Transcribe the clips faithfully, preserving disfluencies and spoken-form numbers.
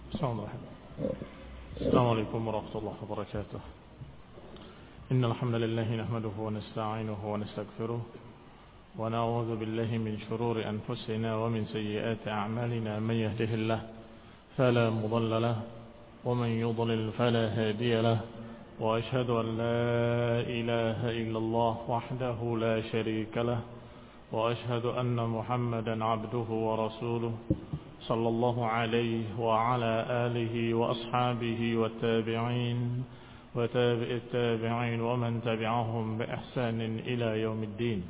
السلام عليكم ورحمة الله وبركاته. إن الحمد لله نحمده ونستعينه ونستغفره ونعوذ بالله من شرور أنفسنا ومن سيئات أعمالنا. من يهده الله فلا مضل له ومن يضلل فلا هادي له، وأشهد أن لا إله إلا الله وحده لا شريك له، وأشهد أن محمدا عبده ورسوله صلى الله عليه وعلى آله وأصحابه والتابعين وتابع التابعين ومن تبعهم بإحسان إلى يوم الدين.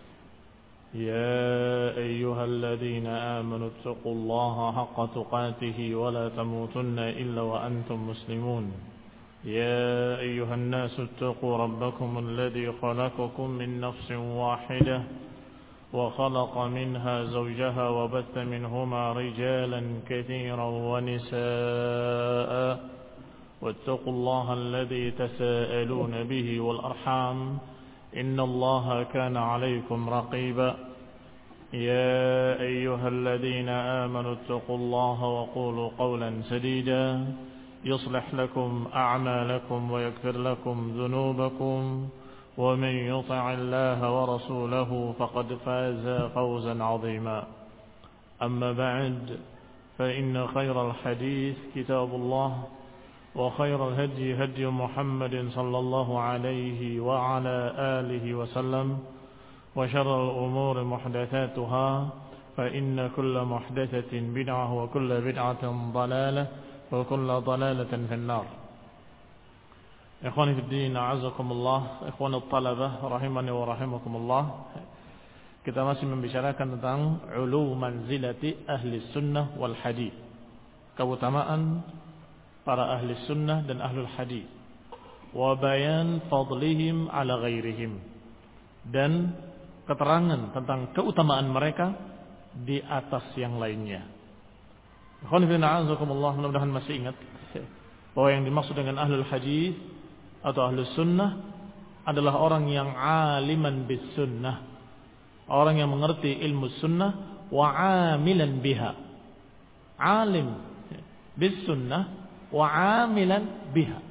يا أيها الذين آمنوا اتقوا الله حق تقاته ولا تموتن إلا وأنتم مسلمون. يا أيها الناس اتقوا ربكم الذي خلقكم من نفس واحدة وخلق منها زوجها وبث منهما رجالا كثيرا ونساء، واتقوا الله الذي تساءلون به والأرحام إن الله كان عليكم رقيبا. يا أيها الذين آمنوا اتقوا الله وقولوا قولا سديدا يصلح لكم أعمالكم ويغفر لكم ذنوبكم، ومن يطع الله ورسوله فقد فاز فوزا عظيما. أما بعد، فإن خير الحديث كتاب الله، وخير الهدي هدي محمد صلى الله عليه وعلى آله وسلم، وشر الأمور محدثاتها، فإن كل محدثة بدعة وكل بدعة ضلالة وكل ضلالة في النار. Ikhwani fiddin, a'azakumullah, ikhwanut talabah rahimani wa rahimakumullah. Kita masih membicarakan tentang ulu manzilati ahli sunnah wal hadith, keutamaan para ahli sunnah dan ahlul hadith, wa bayan fadlihim ala ghairihim, dan keterangan tentang keutamaan mereka di atas yang lainnya. Ikhwani fiddin, a'azakumullah, mudah-mudahan masih ingat bahwa yang dimaksud dengan ahlul hadith atau ahlus sunnah adalah orang yang aliman bis sunnah, orang yang mengerti ilmu sunnah, wa amilan biha, alim bis sunnah wa amilan biha,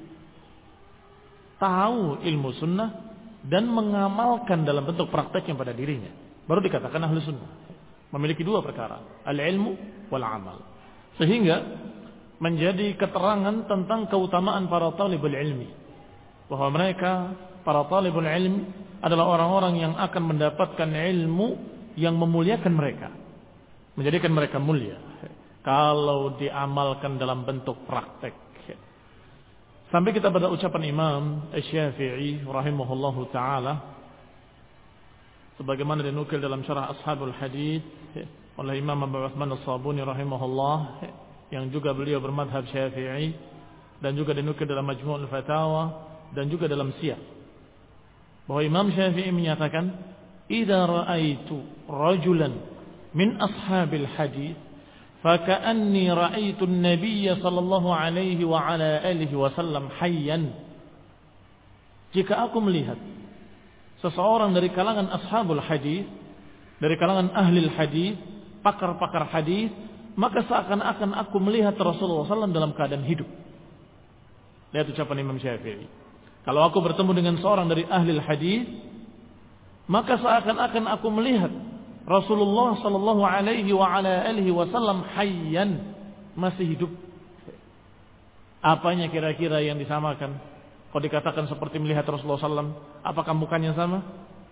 tahu ilmu sunnah dan mengamalkan dalam bentuk prakteknya pada dirinya, baru dikatakan ahlus sunnah. Memiliki dua perkara, al-ilmu wal amal, sehingga menjadi keterangan tentang keutamaan para talibul ilmi, bahwa mereka para talibul ilmi adalah orang-orang yang akan mendapatkan ilmu yang memuliakan mereka, menjadikan mereka mulia kalau diamalkan dalam bentuk praktek. Sampai kita pada ucapan Imam Asy-Syafi'i rahimahullahu taala, sebagaimana dinukil dalam syarah Ashabul Hadits oleh Imam Abu Utsman As-Sabuni rahimahullah, yang juga beliau bermadhab Syafi'i, dan juga dinukil dalam Majmu'ul Fatawa dan juga dalam Siyar, bahwa Imam Syafi'i menyatakan, "Idza ra'aitu rajulan min ashabil hadis, faka'anni ra'aitu an-nabiy sallallahu alaihi wa ala alihi wasallam hayyan." Jika aku melihat seseorang dari kalangan ashabul hadis, dari kalangan ahli hadis, pakar-pakar hadis, maka seakan-akan aku melihat Rasulullah sallallahu alaihi wasallam dalam keadaan hidup. Lihat ucapan Imam Syafi'i. Kalau aku bertemu dengan seorang dari ahli hadis, maka seakan-akan aku melihat Rasulullah sallallahu alaihi wa ala alihi wasallam hayyan, masih hidup. Apanya kira-kira yang disamakan? Kalau dikatakan seperti melihat Rasulullah sallallahu alaihi wasallam, apakah mukanya sama?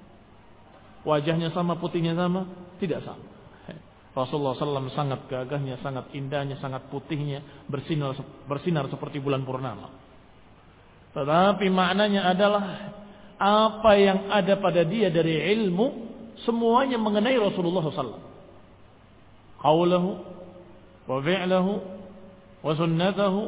Wajahnya sama, putihnya sama? Tidak sama. Rasulullah sallallahu alaihi wasallam sangat gagahnya, sangat indahnya, sangat putihnya, bersinar bersinar seperti bulan purnama. Tetapi maknanya adalah apa yang ada pada dia dari ilmu, semuanya mengenai Rasulullah sallallahu alaihi wasallam. Qaulahu wa fi'lahu wa sunnatahu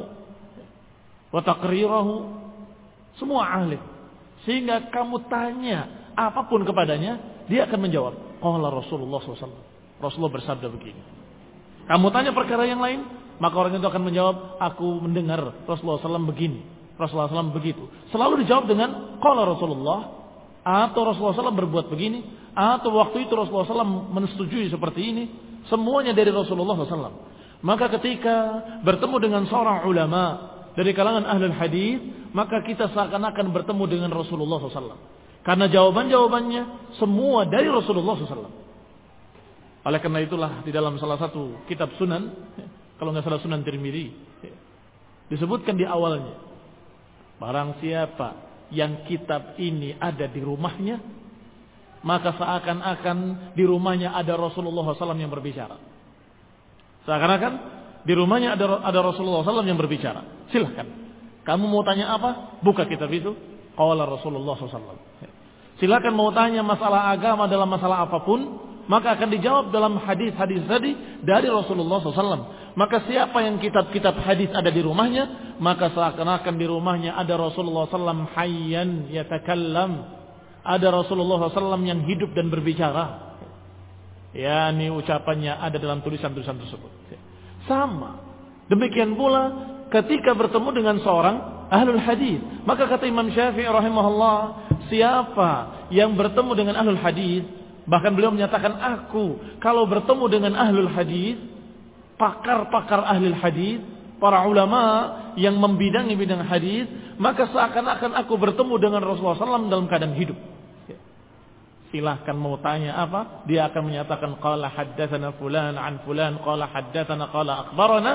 wa taqrirahu, semua ahli. Sehingga kamu tanya apapun kepadanya, dia akan menjawab, qala Rasulullah sallallahu alaihi wasallam, Rasulullah bersabda begini. Kamu tanya perkara yang lain, maka orang itu akan menjawab, aku mendengar Rasulullah sallallahu alaihi wasallam begini, Rasulullah sallallahu alaihi wasallam begitu. Selalu dijawab dengan qala Rasulullah, atau Rasulullah sallallahu alaihi wasallam berbuat begini, atau waktu itu Rasulullah sallallahu alaihi wasallam mensetujui seperti ini. Semuanya dari Rasulullah sallallahu alaihi wasallam. Maka ketika bertemu dengan seorang ulama dari kalangan ahlul hadis, maka kita seakan-akan bertemu dengan Rasulullah shallallahu alaihi wasallam. Karena jawaban-jawabannya semua dari Rasulullah shallallahu alaihi wasallam. Oleh karena itulah di dalam salah satu kitab Sunan, kalau nggak salah Sunan Tirmidzi, disebutkan di awalnya, barang siapa yang kitab ini ada di rumahnya, maka seakan-akan di rumahnya ada Rasulullah shallallahu alaihi wasallam yang berbicara. Seakan-akan di rumahnya ada ada Rasulullah shallallahu alaihi wasallam yang berbicara. Silahkan. Kamu mau tanya apa? Buka kitab itu. Qala Rasulullah shallallahu alaihi wasallam. Silakan mau tanya masalah agama dalam masalah apapun, maka akan dijawab dalam hadis-hadis tadi dari Rasulullah shallallahu alaihi wasallam. Maka siapa yang kitab-kitab hadis ada di rumahnya, maka seakan-akan di rumahnya ada Rasulullah shallallahu alaihi wasallam hayyan yatakallam. Ada Rasulullah shallallahu alaihi wasallam yang hidup dan berbicara. Ya, ini ucapannya ada dalam tulisan-tulisan tersebut. Sama. Demikian pula ketika bertemu dengan seorang ahlul hadis, maka kata Imam Syafi'i rahimahullah, siapa yang bertemu dengan ahlul hadis, bahkan beliau menyatakan aku kalau bertemu dengan ahlul hadis, pakar-pakar ahlul hadis, para ulama yang membidangi bidang hadis, maka seakan-akan aku bertemu dengan Rasulullah shallallahu alaihi wasallam dalam keadaan hidup. Silahkan mau tanya apa, dia akan menyatakan qala haddatsana fulan an fulan qala haddatsana qala akhbarana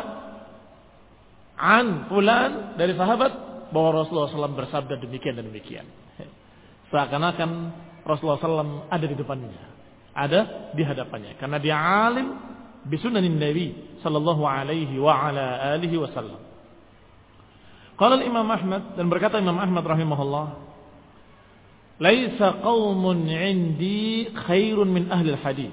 an fulan, dari sahabat bahwa Rasulullah shallallahu alaihi wasallam bersabda demikian dan demikian. Seakan-akan Rasulullah shallallahu alaihi wasallam ada di depannya, ada di hadapannya, karena dia alim bisunanin Nabi sallallahu alaihi wa ala alihi wasallam. Qala Imam Ahmad, dan berkata Imam Ahmad rahimahullah, laisa qaumun 'indi khairun min ahli al-hadis.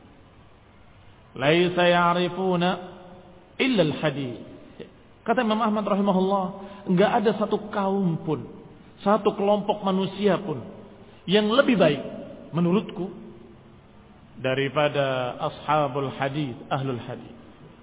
Laisa ya'rifuna illa al-hadis. Kata Imam Ahmad rahimahullah, enggak ada satu kaum pun, satu kelompok manusia pun yang lebih baik menurutku daripada ashabul hadis, ahlul hadis.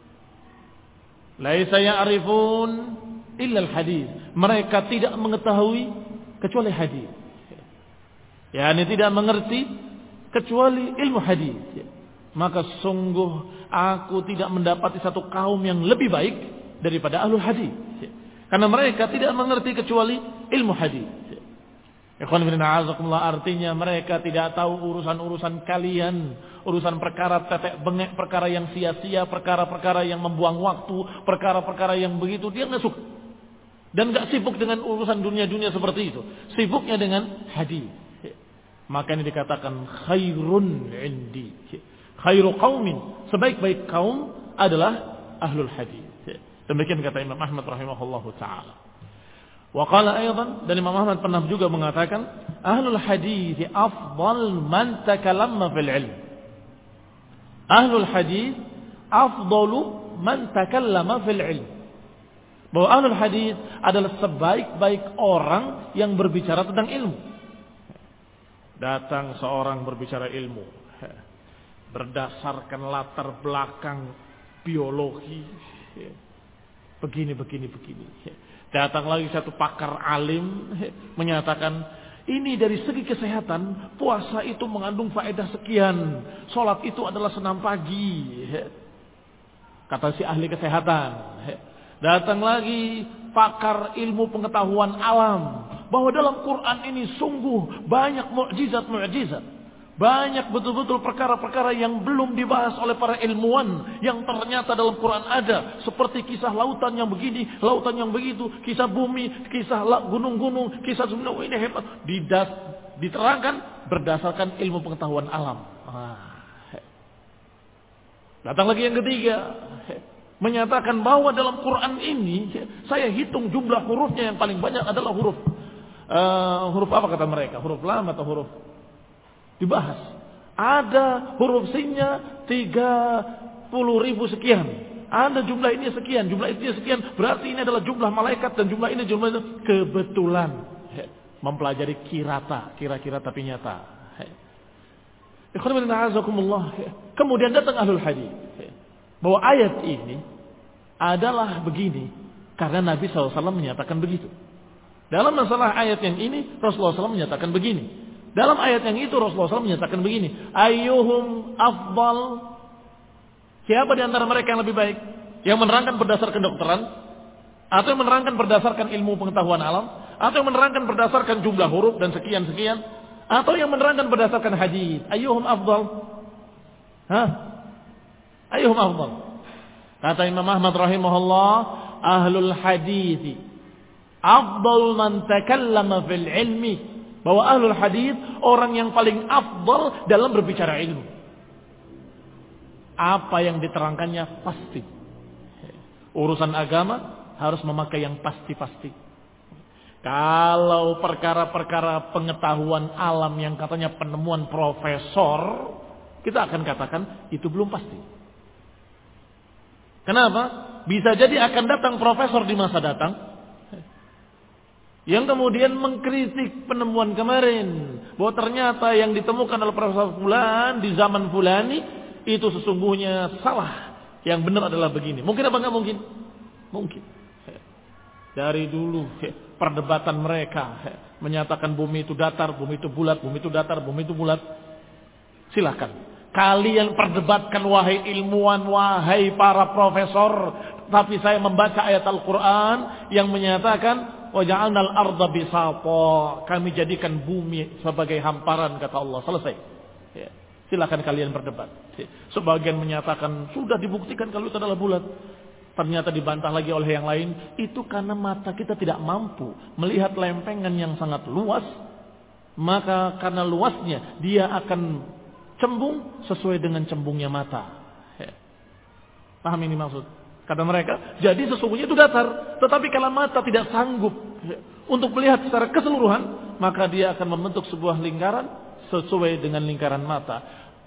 Laisa ya'rifun illa al-hadis. Mereka tidak mengetahui kecuali hadis. yakni tidak mengerti kecuali ilmu hadis. Maka sungguh aku tidak mendapati satu kaum yang lebih baik daripada ahlul hadis, karena mereka tidak mengerti kecuali ilmu hadis. Ikhwan fillah, azakumullah, artinya mereka tidak tahu urusan-urusan kalian, urusan perkara tetek bengek, perkara yang sia-sia, perkara-perkara yang membuang waktu, perkara-perkara yang begitu dia nggak suka. Dan nggak sibuk dengan urusan dunia-dunia seperti itu, sibuknya dengan hadis. Maka ini dikatakan khairun indi, khairu qaumin, sebaik-baik kaum adalah ahlul hadis. Demikian kata Imam Ahmad rahimahullahu taala. Wa qala aidan, dan Imam Ahmad pernah juga mengatakan ahlul hadis afdal man takallama fil ilm. Ahlul hadis afdalu man takallama fil ilm. Bahwa ahlul hadis adalah sebaik-baik orang yang berbicara tentang ilmu. Datang seorang berbicara ilmu berdasarkan latar belakang biologi, begini begini begini. Datang lagi satu pakar alim menyatakan ini dari segi kesehatan puasa itu mengandung faedah sekian, sholat itu adalah senam pagi, kata si ahli kesehatan. Datang lagi pakar ilmu pengetahuan alam, bahwa dalam Quran ini sungguh banyak mukjizat-mukjizat, banyak betul-betul perkara-perkara yang belum dibahas oleh para ilmuwan, yang ternyata dalam Quran ada, seperti kisah lautan yang begini, lautan yang begitu, kisah bumi, kisah gunung-gunung, kisah gunung, ini hebat, Didas, diterangkan berdasarkan ilmu pengetahuan alam. Datang lagi yang ketiga, menyatakan bahwa dalam Quran ini saya hitung jumlah hurufnya yang paling banyak adalah huruf uh, huruf apa kata mereka? Huruf lam atau huruf? Dibahas. Ada huruf sinnya tiga puluh ribu sekian. Ada jumlah ini sekian, jumlah ini sekian. Berarti ini adalah jumlah malaikat dan jumlah ini jumlah itu. Kebetulan mempelajari kirata, kira-kira tapi nyata. Kemudian datang ahlul hadis, bahwa ayat ini adalah begini karena Nabi shallallahu alaihi wasallam menyatakan begitu. Dalam masalah ayat yang ini Rasulullah shallallahu alaihi wasallam menyatakan begini. Dalam ayat yang itu Rasulullah shallallahu alaihi wasallam menyatakan begini. Ayyuhum afdal, siapa di antara mereka yang lebih baik? Yang menerangkan berdasarkan kedokteran, atau yang menerangkan berdasarkan ilmu pengetahuan alam, atau yang menerangkan berdasarkan jumlah huruf dan sekian-sekian, atau yang menerangkan berdasarkan hadis. Ayyuhum afdal? Hah? Ayyuhum afdal? Kata Imam Ahmad rahimahullah, ahlul hadis afdal man takallama fil ilmi. Bahwa ahlul hadis orang yang paling afdal dalam berbicara ilmu. Apa yang diterangkannya pasti. Urusan agama harus memakai yang pasti-pasti. Kalau perkara-perkara pengetahuan alam yang katanya penemuan profesor, kita akan katakan itu belum pasti. Kenapa? Bisa jadi akan datang profesor di masa datang yang kemudian mengkritik penemuan kemarin, bahwa ternyata yang ditemukan oleh Profesor Fulan di zaman Fulani itu sesungguhnya salah. Yang benar adalah begini. Mungkin apa enggak mungkin? Mungkin. Dari dulu perdebatan mereka menyatakan bumi itu datar, bumi itu bulat, bumi itu datar, bumi itu bulat. Silakan. Kalian perdebatkan wahai ilmuwan, wahai para profesor. Tapi saya membaca ayat Al-Quran yang menyatakan wa ja'alnal arda bisata, kami jadikan bumi sebagai hamparan, kata Allah. Selesai. Ya. Silakan kalian berdebat. Sebagian menyatakan sudah dibuktikan kalau itu adalah bulat. Ternyata dibantah lagi oleh yang lain. Itu karena mata kita tidak mampu melihat lempengan yang sangat luas. Maka karena luasnya dia akan cembung sesuai dengan cembungnya mata. Ya. Paham ini maksud? Kata mereka, jadi sesungguhnya itu datar. Tetapi kalau mata tidak sanggup untuk melihat secara keseluruhan, maka dia akan membentuk sebuah lingkaran sesuai dengan lingkaran mata.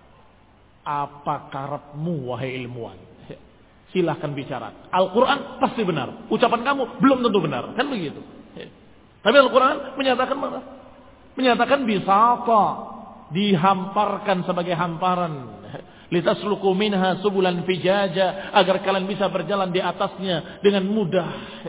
Apa karepmu wahai ilmuwan? Silahkan bicara. Al-Quran pasti benar. Ucapan kamu belum tentu benar. Kan begitu. Tapi Al-Quran menyatakan mana? Menyatakan bisata. Dihamparkan sebagai hamparan. Litasluku minha subulan fijaja, agar kalian bisa berjalan di atasnya dengan mudah.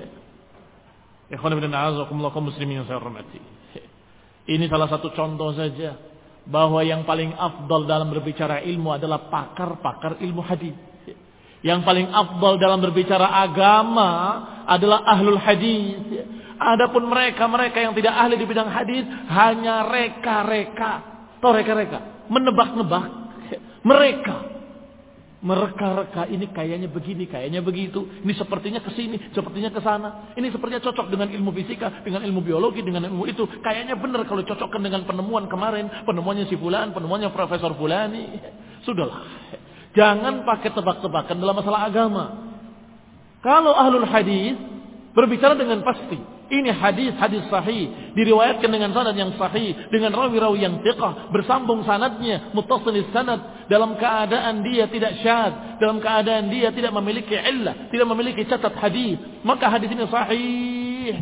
Ikhwan fillah a'azakumullah kaum muslimin yang saya hormati. Ini salah satu contoh saja bahwa yang paling afdal dalam berbicara ilmu adalah pakar-pakar ilmu hadis. Yang paling afdal dalam berbicara agama adalah ahlul hadis. Adapun mereka-mereka yang tidak ahli di bidang hadis hanya reka-reka, atau reka-reka, menebak-nebak. Mereka mereka-reka ini kayaknya begini, kayaknya begitu. Ini sepertinya ke sini, sepertinya ke sana. Ini sepertinya cocok dengan ilmu fisika, dengan ilmu biologi, dengan ilmu itu. Kayaknya benar kalau cocokkan dengan penemuan kemarin, penemuannya si fulan, penemuannya Profesor Fulani. Sudahlah. Jangan pakai tebak-tebakan dalam masalah agama. Kalau ahlul hadis berbicara dengan pasti. Ini hadis-hadis sahih, diriwayatkan dengan sanad yang sahih, dengan rawi-rawi yang thiqah, bersambung sanadnya, muttasil sanad, dalam keadaan dia tidak syadz, dalam keadaan dia tidak memiliki illah, tidak memiliki catat hadis, maka hadis ini sahih.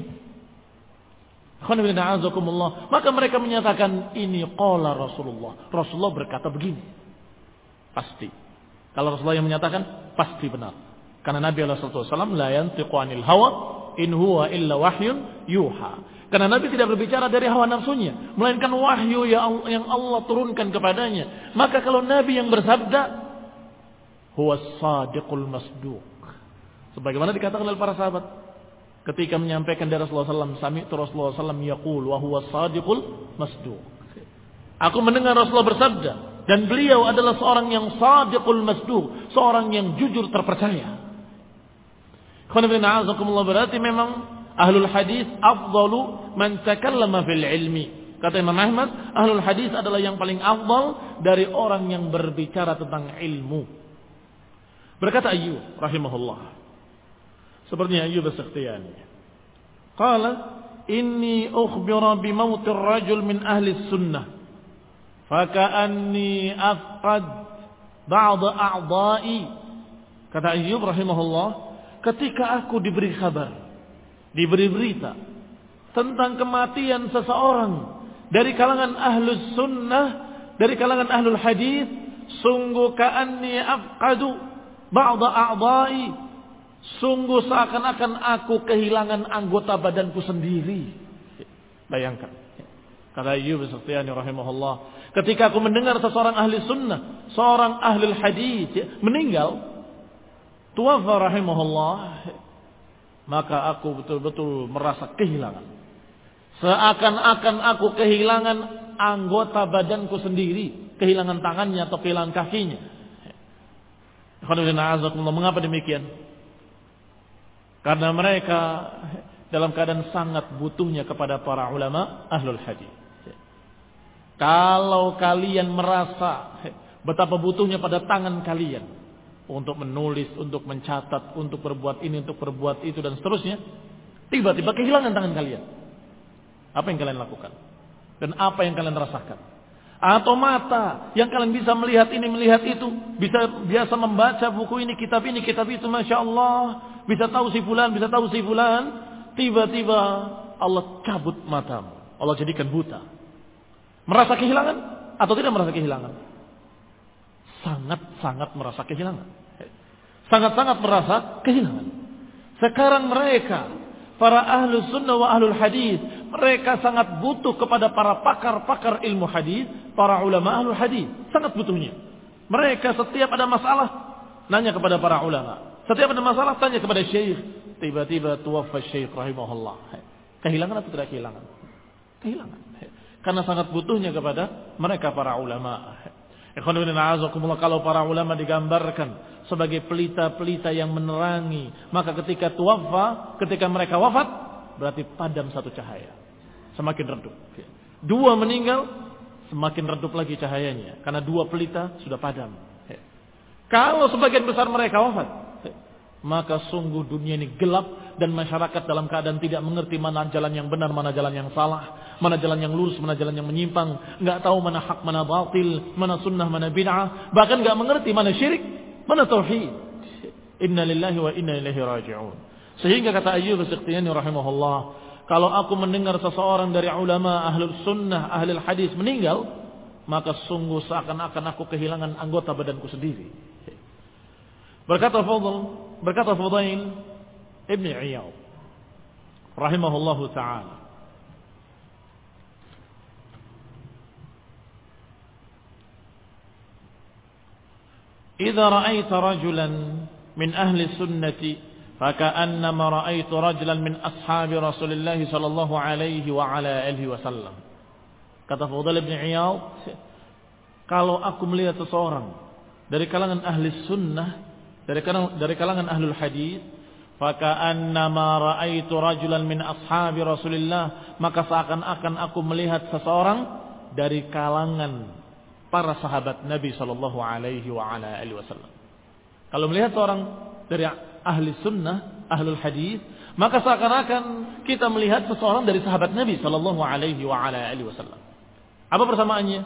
Maka mereka menyatakan ini qala Rasulullah. Rasulullah berkata begini. Pasti. Kalau Rasulullah yang menyatakan pasti benar. Karena Nabi sallallahu alaihi wasallam la yantiqu anil hawa in huwa illa wahyun yuha. Karena Nabi tidak berbicara dari hawa nafsunya, melainkan wahyu yang Allah turunkan kepadanya. Maka kalau Nabi yang bersabda, huwa shadiqul masduq. Sebagaimana dikatakan oleh para sahabat ketika menyampaikan dari Rasulullah sallallahu alaihi wasallam, sami'tu Rasulullah sallallahu alaihi wasallam yaqul wa huwa shadiqul masduq. Aku mendengar Rasulullah bersabda dan beliau adalah seorang yang shadiqul masduq, seorang yang jujur terpercaya. Berarti memang ahlul hadis afdalu man takallama fil ilmi. Kata Imam Ahmad, ahlul hadis adalah yang paling afdal dari orang yang berbicara tentang ilmu. Berkata Ayyub rahimahullah, sepertinya Ayyub as-Sakhtiyani, qala inni ukhbira bi mautir rajul min ahli sunnah faka'anni afqad ba'd a'dha'i. Kata Ayyub rahimahullah, ketika aku diberi kabar, diberi berita tentang kematian seseorang dari kalangan ahlus sunnah, dari kalangan ahlul hadis, sungguh ka'anni afqadu ba'da a'dha'i, sungguh seakan-akan aku kehilangan anggota badanku sendiri. Bayangkan. Kata Ayyub as-Sakhtiyani rahimahullah, ketika aku mendengar seseorang ahli sunnah, seorang ahlul hadis meninggal, tuwaffa rahimahullah, maka aku betul-betul merasa kehilangan. Seakan-akan aku kehilangan anggota badanku sendiri, kehilangan tangannya atau kehilangan kakinya. Mengapa demikian? Karena mereka dalam keadaan sangat butuhnya kepada para ulama ahlul hadis. Kalau kalian merasa betapa butuhnya pada tangan kalian untuk menulis, untuk mencatat, untuk berbuat ini, untuk berbuat itu dan seterusnya, tiba-tiba kehilangan tangan kalian. Apa yang kalian lakukan? Dan apa yang kalian rasakan? Atau mata yang kalian bisa melihat ini, melihat itu, bisa biasa membaca buku ini, kitab ini, kitab itu, Masya Allah, bisa tahu si fulan, bisa tahu si fulan, tiba-tiba Allah cabut matamu, Allah jadikan buta. Merasa kehilangan atau tidak merasa kehilangan? Sangat-sangat merasa kehilangan. Sangat-sangat merasa kehilangan. Sekarang mereka, para ahlus sunnah wa ahlul hadis, mereka sangat butuh kepada para pakar-pakar ilmu hadis, para ulama ahlul hadis, sangat butuhnya. Mereka setiap ada masalah nanya kepada para ulama. Setiap ada masalah tanya kepada syekh. Tiba-tiba tuwaffa syekh rahimahullah. Kehilangan atau tidak kehilangan? Kehilangan. Karena sangat butuhnya kepada mereka para ulama. Kalau para ulama digambarkan sebagai pelita-pelita yang menerangi, maka ketika tuwaffa, ketika mereka wafat, berarti padam satu cahaya, semakin redup. Dua meninggal, semakin redup lagi cahayanya, karena dua pelita sudah padam. Kalau sebagian besar mereka wafat, maka sungguh dunia ini gelap dan masyarakat dalam keadaan tidak mengerti mana jalan yang benar, mana jalan yang salah, mana jalan yang lurus, mana jalan yang menyimpang, nggak tahu mana hak, mana batil, mana sunnah, mana bid'ah, bahkan nggak mengerti mana syirik, mana tauhid. Inna lillahi wa inna ilaihi raji'un. Sehingga kata Ayyub as-Sikhtiyani rahimahullah, kalau aku mendengar seseorang dari ulama ahlul sunnah, ahlul hadis meninggal, maka sungguh seakan-akan aku kehilangan anggota badanku sendiri. Berkata Fadl, berkata Fudail Ibn Iyad rahimahullahu ta'ala, "Idza ra'aita rajulan min ahli sunnati faka'annama ra'aitu rajulan min ashabi Rasulillah sallallahu alaihi wa ala alihi wasallam." Kata Fudail Ibn Iyad, kalau aku melihat seseorang dari kalangan ahli sunnah, dari kalangan, dari kalangan ahlul hadis, faka'annama ra'aitu rajulan min ashabi Rasulillah, maka seakan-akan aku melihat seseorang dari kalangan para sahabat Nabi sallallahu alaihi wa ala alihi wasallam. Kalau melihat seorang dari ahli sunnah, ahlul hadis, maka seakan-akan kita melihat seseorang dari sahabat Nabi sallallahu alaihi wa ala alihi wasallam. Apa persamaannya?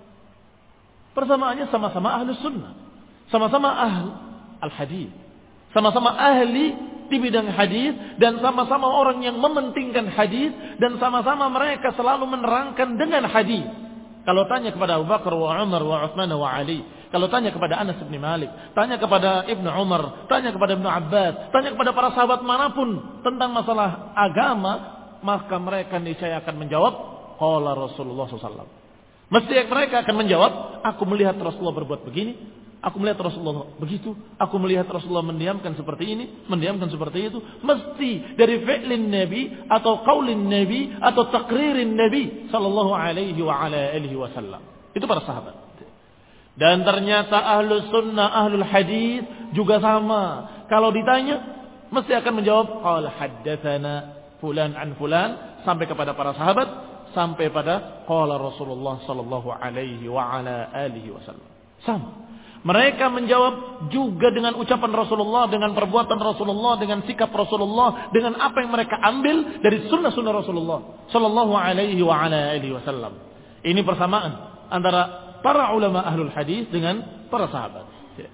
Persamaannya sama-sama ahli sunnah, sama-sama ahli al-hadis, sama-sama ahli di bidang hadis, dan sama-sama orang yang mementingkan hadis, dan sama-sama mereka selalu menerangkan dengan hadis. Kalau tanya kepada Abu Bakar wa Umar wa Utsman wa Ali, kalau tanya kepada Anas bin Malik, tanya kepada Ibnu Umar, tanya kepada Ibnu Abbas, tanya kepada para sahabat manapun tentang masalah agama, maka mereka niscaya akan menjawab qala Rasulullah sallallahu alaihi wasallam. Mesti mereka akan menjawab, aku melihat Rasulullah berbuat begini, aku melihat Rasulullah begitu, aku melihat Rasulullah mendiamkan seperti ini, mendiamkan seperti itu. Mesti dari fi'lin Nabi atau qaulin Nabi atau takririn Nabi sallallahu alaihi wa ala alihi wasallam. Itu para sahabat. Dan ternyata ahlus sunnah, ahlul hadis juga sama. Kalau ditanya, mesti akan menjawab qala haddatsana fulan an fulan, sampai kepada para sahabat, sampai pada qala Rasulullah sallallahu alaihi wa ala alihi wasallam. Sama. Mereka menjawab juga dengan ucapan Rasulullah, dengan perbuatan Rasulullah, dengan sikap Rasulullah, dengan apa yang mereka ambil dari sunnah-sunnah Rasulullah sallallahu alaihi wa ala alihi wasallam. Ini persamaan antara para ulama ahlul hadis dengan para sahabat.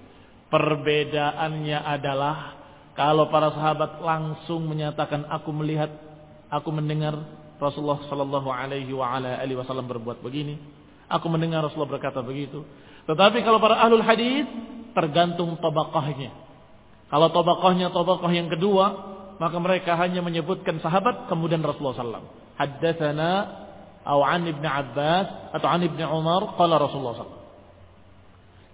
Perbedaannya adalah kalau para sahabat langsung menyatakan aku melihat, aku mendengar Rasulullah sallallahu alaihi wa ala alihi wasallam berbuat begini, aku mendengar Rasulullah berkata begitu. Tetapi kalau para ahlul hadis tergantung tabaqahnya. Kalau tabaqahnya tabaqah yang kedua, maka mereka hanya menyebutkan sahabat kemudian Rasulullah sallallahu alaihi wasallam. Haddatsana atau an Ibnu Abbas atau an Ibnu Umar qala Rasulullah sallallahu alaihi wasallam.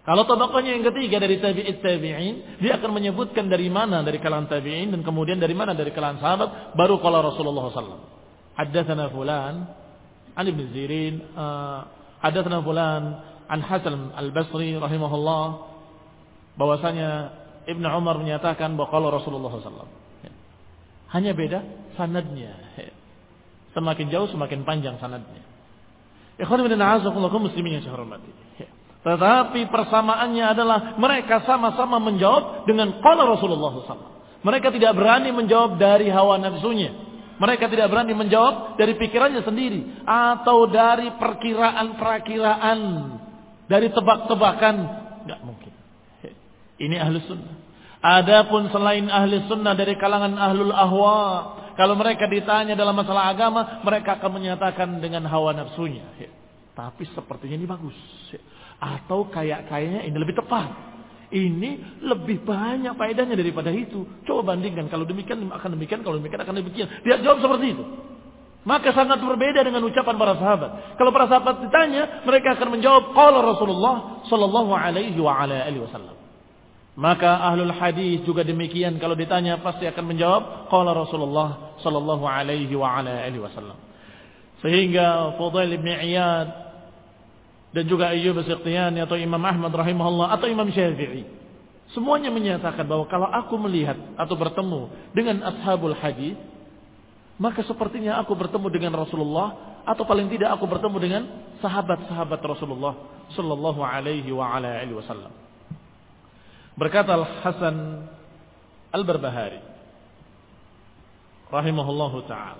Kalau tabaqahnya yang ketiga dari tabi'it tabi'in, dia akan menyebutkan dari mana dari kalangan tabi'in dan kemudian dari mana dari kalangan sahabat, baru qala Rasulullah sallallahu alaihi wasallam. Haddatsana fulan an Ibnu Zirin, uh, haddatsana fulan an Hasan al-Basri rahimahullah, bahwasanya Ibnu Umar menyatakan bahwa qala Rasulullah sallallahu alaihi wasallam. Hanya beda sanadnya. Semakin jauh semakin panjang sanadnya. Ikhwan fillah a'azakumullah muslimin yang saya hormati. Tetapi persamaannya adalah mereka sama-sama menjawab dengan qala Rasulullah sallallahu alaihi wasallam. Mereka tidak berani menjawab dari hawa nafsunya. Mereka tidak berani menjawab dari pikirannya sendiri atau dari perkiraan-perkiraan, dari tebak-tebakan. Enggak mungkin. Ini ahli sunnah. Adapun selain ahli sunnah dari kalangan ahlul ahwa, kalau mereka ditanya dalam masalah agama, mereka akan menyatakan dengan hawa nafsunya. Tapi sepertinya ini bagus. Atau kayak-kayaknya ini lebih tepat. Ini lebih banyak faedahnya daripada itu. Coba bandingkan, kalau demikian akan demikian, kalau demikian akan demikian. Dia jawab seperti itu. Maka sangat berbeda dengan ucapan para sahabat. Kalau para sahabat ditanya, mereka akan menjawab qala Rasulullah sallallahu alaihi wa ala alihi wasallam. Maka ahlul hadis juga demikian, kalau ditanya pasti akan menjawab qala Rasulullah sallallahu alaihi wa ala alihi wasallam. Sehingga Fudail bin Iyad dan juga Ayyub as-Sikhtiyani atau Imam Ahmad rahimahullah atau Imam Syafi'i, semuanya menyatakan bahwa kalau aku melihat atau bertemu dengan ashabul hadis, maka sepertinya aku bertemu dengan Rasulullah, atau paling tidak aku bertemu dengan sahabat-sahabat Rasulullah sallallahu alaihi wa ala alihi wasallam. Berkata Al-Hasan Al-Barbahari rahimahullahu ta'ala,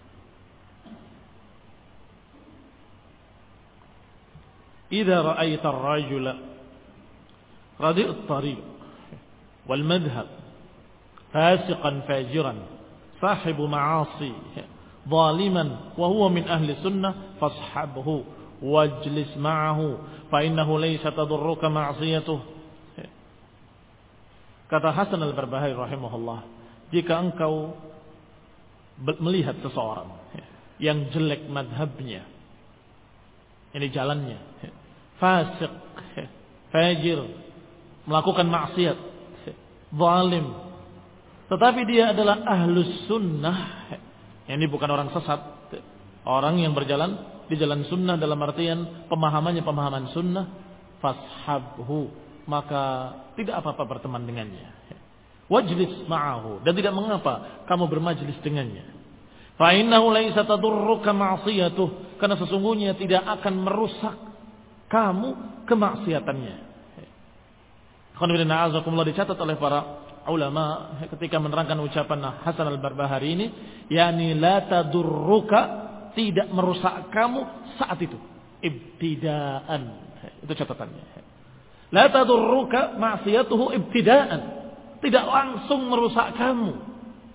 إذا رأيت الرجل رديء الطريق والمذهب فاسقا فاجرا صاحب معاصي ظالما وهو من أهل السنة فاصحبه واجلس معه فإنه ليس تضرك معصيته. Kata Hasan Al-Barbahari rahimahullah, jika engkau melihat seseorang yang jelek madhabnya, ini jalannya, fasik, fajir, melakukan maksiat, zalim, tetapi dia adalah ahlus sunnah, ini bukan orang sesat, orang yang berjalan di jalan sunnah dalam artian pemahamannya pemahaman sunnah, fashabhu, maka tidak apa-apa berteman dengannya, wajlis ma'ahu, dan tidak mengapa kamu bermajlis dengannya. Fa innahu laisa tadurruka ma'siyatuh, karena sesungguhnya tidak akan merusak kamu kemaksiatannya. Alhamdulillah azakumullah, dicatat oleh para ulama ketika menerangkan ucapan Hasan Al-Barbahari ini, yakni la tadurruka, tidak merusak kamu saat itu, ibtidaan, itu catatannya. La tadurruka ma'siyatuhu ibtidaan, tidak langsung merusak kamu.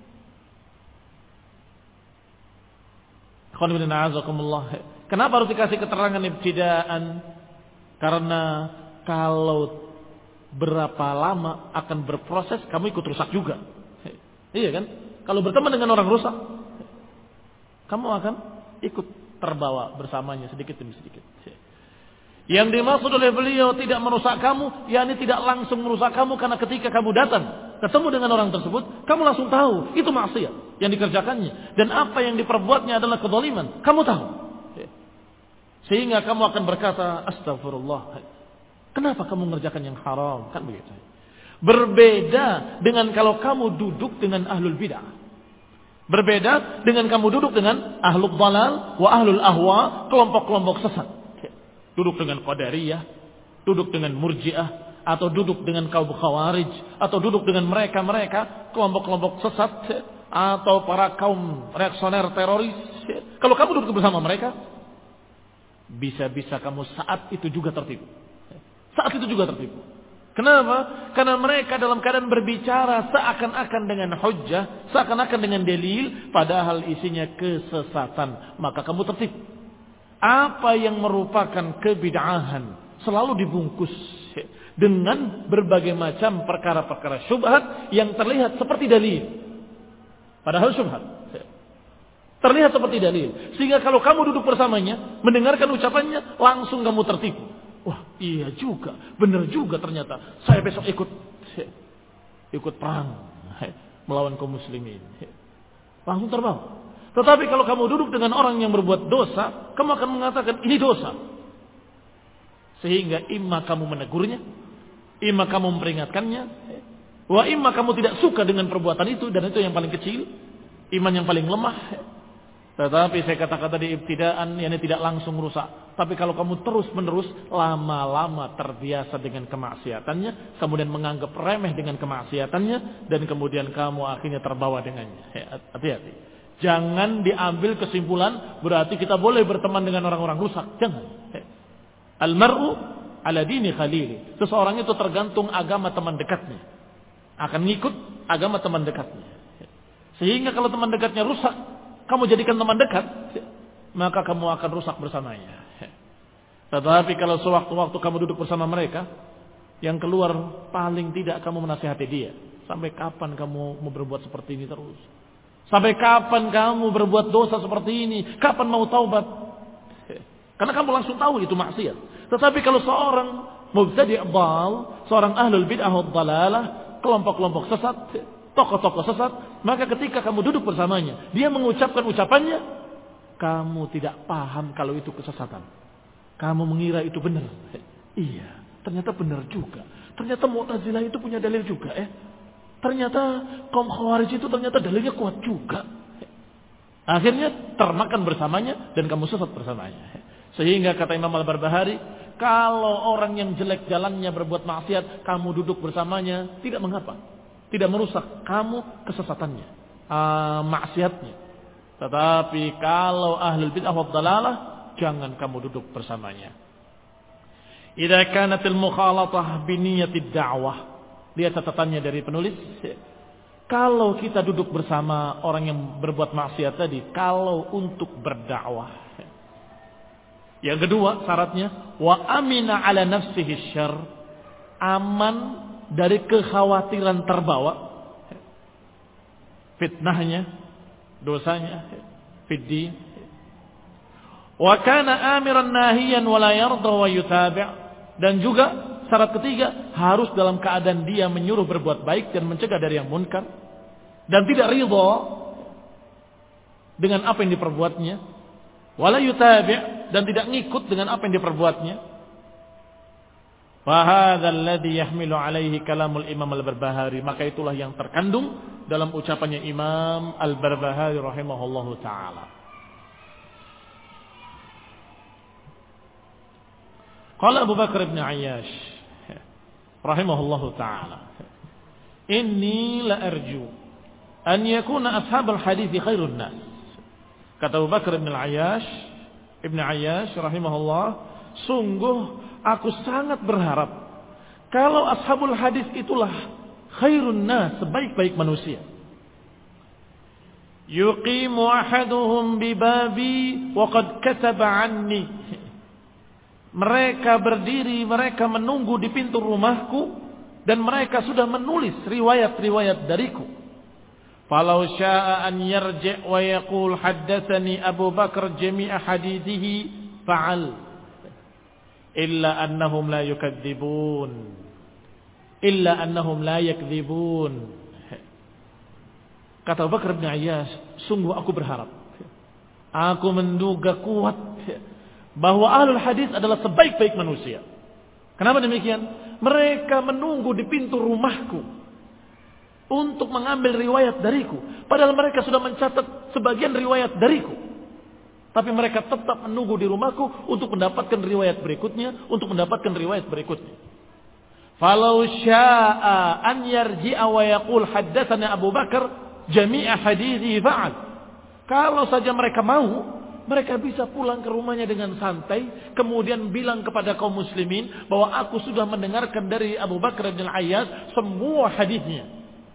Kenapa harus dikasih keterangan ibtidaan? Karena kalau berapa lama akan berproses, kamu ikut rusak juga. Iya kan? Kalau berteman dengan orang rusak, kamu akan ikut terbawa bersamanya sedikit demi sedikit. Yang dimaksud oleh beliau tidak merusak kamu, yakni tidak langsung merusak kamu, karena ketika kamu datang ketemu dengan orang tersebut, kamu langsung tahu itu maksiat yang dikerjakannya, dan apa yang diperbuatnya adalah kezaliman, kamu tahu. Sehingga kamu akan berkata, astagfirullah, kenapa kamu mengerjakan yang haram? Kan begitu. Berbeda dengan kalau kamu duduk dengan ahlul bid'ah. Berbeda dengan kamu duduk dengan ahlul dhalal wa ahlul ahwa, kelompok-kelompok sesat. Duduk dengan Qadariyah, duduk dengan Murji'ah, atau duduk dengan kaum Khawarij, atau duduk dengan mereka-mereka kelompok-kelompok sesat, atau para kaum reaksioner teroris. Kalau kamu duduk bersama mereka, bisa-bisa kamu saat itu juga tertipu. Saat itu juga tertipu. Kenapa? Karena mereka dalam keadaan berbicara seakan-akan dengan hujjah, seakan-akan dengan dalil, padahal isinya kesesatan. Maka kamu tertipu. Apa yang merupakan kebid'ahan selalu dibungkus dengan berbagai macam perkara-perkara syubhat yang terlihat seperti dalil, padahal syubhat terlihat seperti dalil, sehingga kalau kamu duduk bersamanya mendengarkan ucapannya, langsung kamu tertipu. Wah, iya juga, benar juga ternyata. Saya besok ikut ikut perang melawan kaum muslimin. Langsung terbawa. Tetapi kalau kamu duduk dengan orang yang berbuat dosa, kamu akan mengatakan ini dosa. Sehingga imma kamu menegurnya, imma kamu memperingatkannya, wa imma kamu tidak suka dengan perbuatan itu, dan itu yang paling kecil, iman yang paling lemah. Tetapi saya katakan tadi ibtidaan, yakni tidak langsung rusak. Tapi kalau kamu terus menerus lama-lama terbiasa dengan kemaksiatannya, kemudian menganggap remeh dengan kemaksiatannya, dan kemudian kamu akhirnya terbawa dengannya. Hati-hati. Jangan diambil kesimpulan berarti kita boleh berteman dengan orang-orang rusak. Jangan. Al-mar'u ala dini khalili. Seseorang itu tergantung agama teman dekatnya. Akan ngikut agama teman dekatnya. Sehingga kalau teman dekatnya rusak, kamu jadikan teman dekat, maka kamu akan rusak bersamanya. Tetapi kalau sewaktu-waktu kamu duduk bersama mereka, yang keluar paling tidak kamu menasihati dia. Sampai kapan kamu mau berbuat seperti ini terus? Sampai kapan kamu berbuat dosa seperti ini? Kapan mau taubat? Karena kamu langsung tahu itu maksiat. Tetapi kalau seorang mubtadi' dhal, seorang ahlul bid'ah wad dhalalah, kelompok-kelompok sesat, tokoh-tokoh sesat, maka ketika kamu duduk bersamanya, dia mengucapkan ucapannya, kamu tidak paham kalau itu kesesatan. Kamu mengira itu benar. Iya, ternyata benar juga. Ternyata Mu'tazilah itu punya dalil juga. Eh, ternyata kaum Khawarij itu ternyata dalilnya kuat juga. Akhirnya termakan bersamanya dan kamu sesat bersamanya. Sehingga kata Imam Al-Barbahari, kalau orang yang jelek jalannya berbuat maksiat, kamu duduk bersamanya, tidak mengapa. Tidak merusak kamu kesesatannya, uh, maksiatnya. Tetapi kalau ahlul bid'ah wad dhalalah, jangan kamu duduk bersamanya. Idza kanatil mukhalatah bi niyyatid da'wah. Lihat catatannya dari penulis. Kalau kita duduk bersama orang yang berbuat maksiat tadi, kalau untuk berdakwah. Yang kedua syaratnya, wa amina ala nafsihi syarr. Aman dari kekhawatiran terbawa fitnahnya, dosanya, fiddi. Wa kana amiran nahiyan wa la yarda wa yutabi'. Dan juga syarat ketiga, harus dalam keadaan dia menyuruh berbuat baik dan mencegah dari yang munkar dan tidak ridha dengan apa yang diperbuatnya, wala yutabi' dan tidak ngikut dengan apa yang diperbuatnya. Fahadha alladhi yahmilu alaihi kalamul Imam Al-Barbahari. Maka itulah yang terkandung dalam ucapannya Imam Al-Barbahari rahimahullahu ta'ala. Qala Abu Bakar ibn Ayyash rahimahullahu ta'ala, inni la arju an yakuna ashabul hadithi khairun nas. Kata Abu Bakar ibn Ayyash ibn Ayyash rahimahullah, sungguh aku sangat berharap kalau ashabul hadis itulah khairun nas, sebaik-baik manusia. Yuqimu ahaduhum bibabi wa qad kataba anni. Mereka berdiri, mereka menunggu di pintu rumahku dan mereka sudah menulis riwayat-riwayat dariku. Falau syaa an yarji' wa yaqul haddatsani Abu Bakar jami'a hadithihi fa'al. Illa annahum la yukadzibun. Illa annahum la yakdzibun. Kata Abu Bakar bin Ayyash, sungguh aku berharap, aku menduga kuat bahwa ahlul hadis adalah sebaik-baik manusia. Kenapa demikian? Mereka menunggu di pintu rumahku untuk mengambil riwayat dariku, padahal mereka sudah mencatat sebagian riwayat dariku. Tapi mereka tetap menunggu di rumahku untuk mendapatkan riwayat berikutnya, untuk mendapatkan riwayat berikutnya. Falau syaa an yarji'a wa yaqul haddatsana Abu Bakar jami'a hadithi fa'al. Kalau saja mereka mau, mereka bisa pulang ke rumahnya dengan santai, kemudian bilang kepada kaum muslimin bahwa aku sudah mendengarkan dari Abu Bakar bin Ayyash semua hadisnya.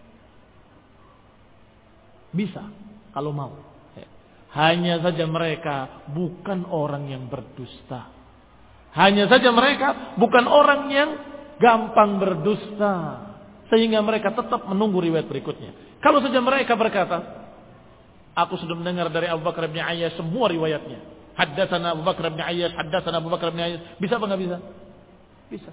Bisa kalau mau. Hanya saja mereka bukan orang yang berdusta. Hanya saja mereka bukan orang yang gampang berdusta, sehingga mereka tetap menunggu riwayat berikutnya. Kalau saja mereka berkata, aku sudah mendengar dari Abu Bakar bin Ayyash semua riwayatnya. Haddatsana Abu Bakar bin Ayyash, haddatsana Abu Bakar bin Ayyash. Bisa apa enggak bisa? Bisa.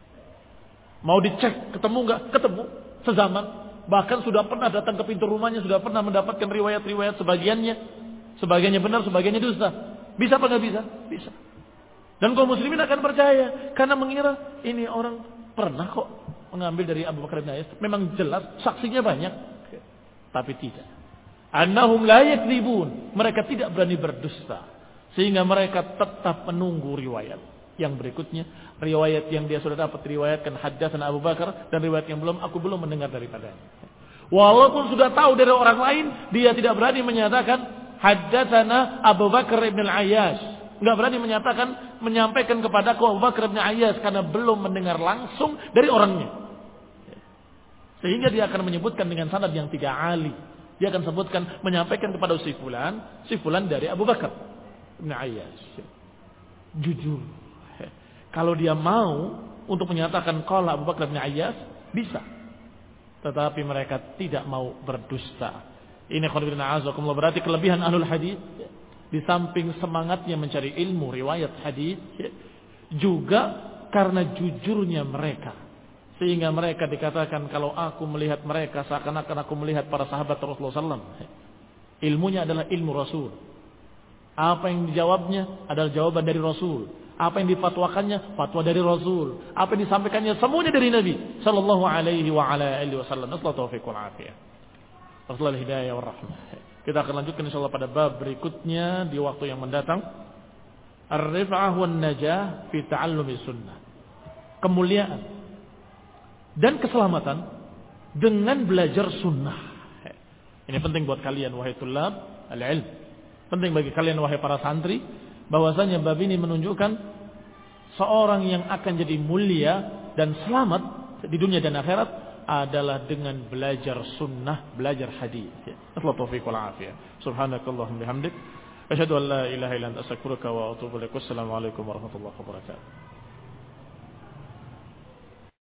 Mau dicek, ketemu nggak? Ketemu. Sezaman. Bahkan sudah pernah datang ke pintu rumahnya, sudah pernah mendapatkan riwayat-riwayat sebagiannya. Sebagiannya benar, sebagiannya dusta. Bisa apa nggak bisa? Bisa. Dan kaum muslimin akan percaya. Karena mengira ini orang pernah kok mengambil dari Abu Bakar bin Ayyas. Memang jelas, saksinya banyak. Tapi tidak. Annahum la yakdzibun. Mereka tidak berani berdusta. Sehingga mereka tetap menunggu riwayat. Yang berikutnya, riwayat yang dia sudah dapat riwayatkan haddatsana Abu Bakar, dan riwayat yang belum, aku belum mendengar daripadanya. Walaupun sudah tahu dari orang lain, dia tidak berani menyatakan haddatsana Abu Bakar bin Ayyas. Enggak berani menyatakan, menyampaikan kepada Abu Bakar bin Ayyas karena belum mendengar langsung dari orangnya. Sehingga dia akan menyebutkan dengan sanad yang tidak ali. Dia akan sebutkan, menyampaikan kepada si fulan, si fulan dari Abu Bakar bin Ayyas. Jujur. Kalau dia mau untuk menyatakan qala Abu Bakar bin Ayyas, bisa. Tetapi mereka tidak mau berdusta. Ini khonibina a'azakumullah, berarti kelebihan ahlul hadis di samping semangatnya mencari ilmu riwayat hadis, juga karena jujurnya mereka. Sehingga mereka dikatakan, kalau aku melihat mereka seakan-akan aku melihat para sahabat Rasulullah sallallahu alaihi wasallam. Ilmunya adalah ilmu Rasul. Apa yang dijawabnya adalah jawaban dari Rasul. Apa yang difatwakannya, fatwa dari Rasul. Apa yang disampaikannya, semuanya dari Nabi sallallahu alaihi wa ala alihi wasallam. Nasallahu taufiq wal afiyah. Rasulullah hidayah wa rahmah. Kita akan lanjutkan insyaallah pada bab berikutnya di waktu yang mendatang. Ar-rif'ah wan najah fi ta'allumi sunnah. Kemuliaan dan keselamatan dengan belajar sunnah. Ini penting buat kalian wahai tulab al-ilm. Penting bagi kalian wahai para santri. Bahwasanya bab ini menunjukkan seorang yang akan jadi mulia dan selamat di dunia dan akhirat adalah dengan belajar sunnah, belajar hadis. Allahu taufiq wal afiyah. Subhanakallahumma bihamdik, asyhadu an la ilaha illa anta astaghfiruka wa atubu ilaik. Wassalamu alaikum warahmatullahi wabarakatuh.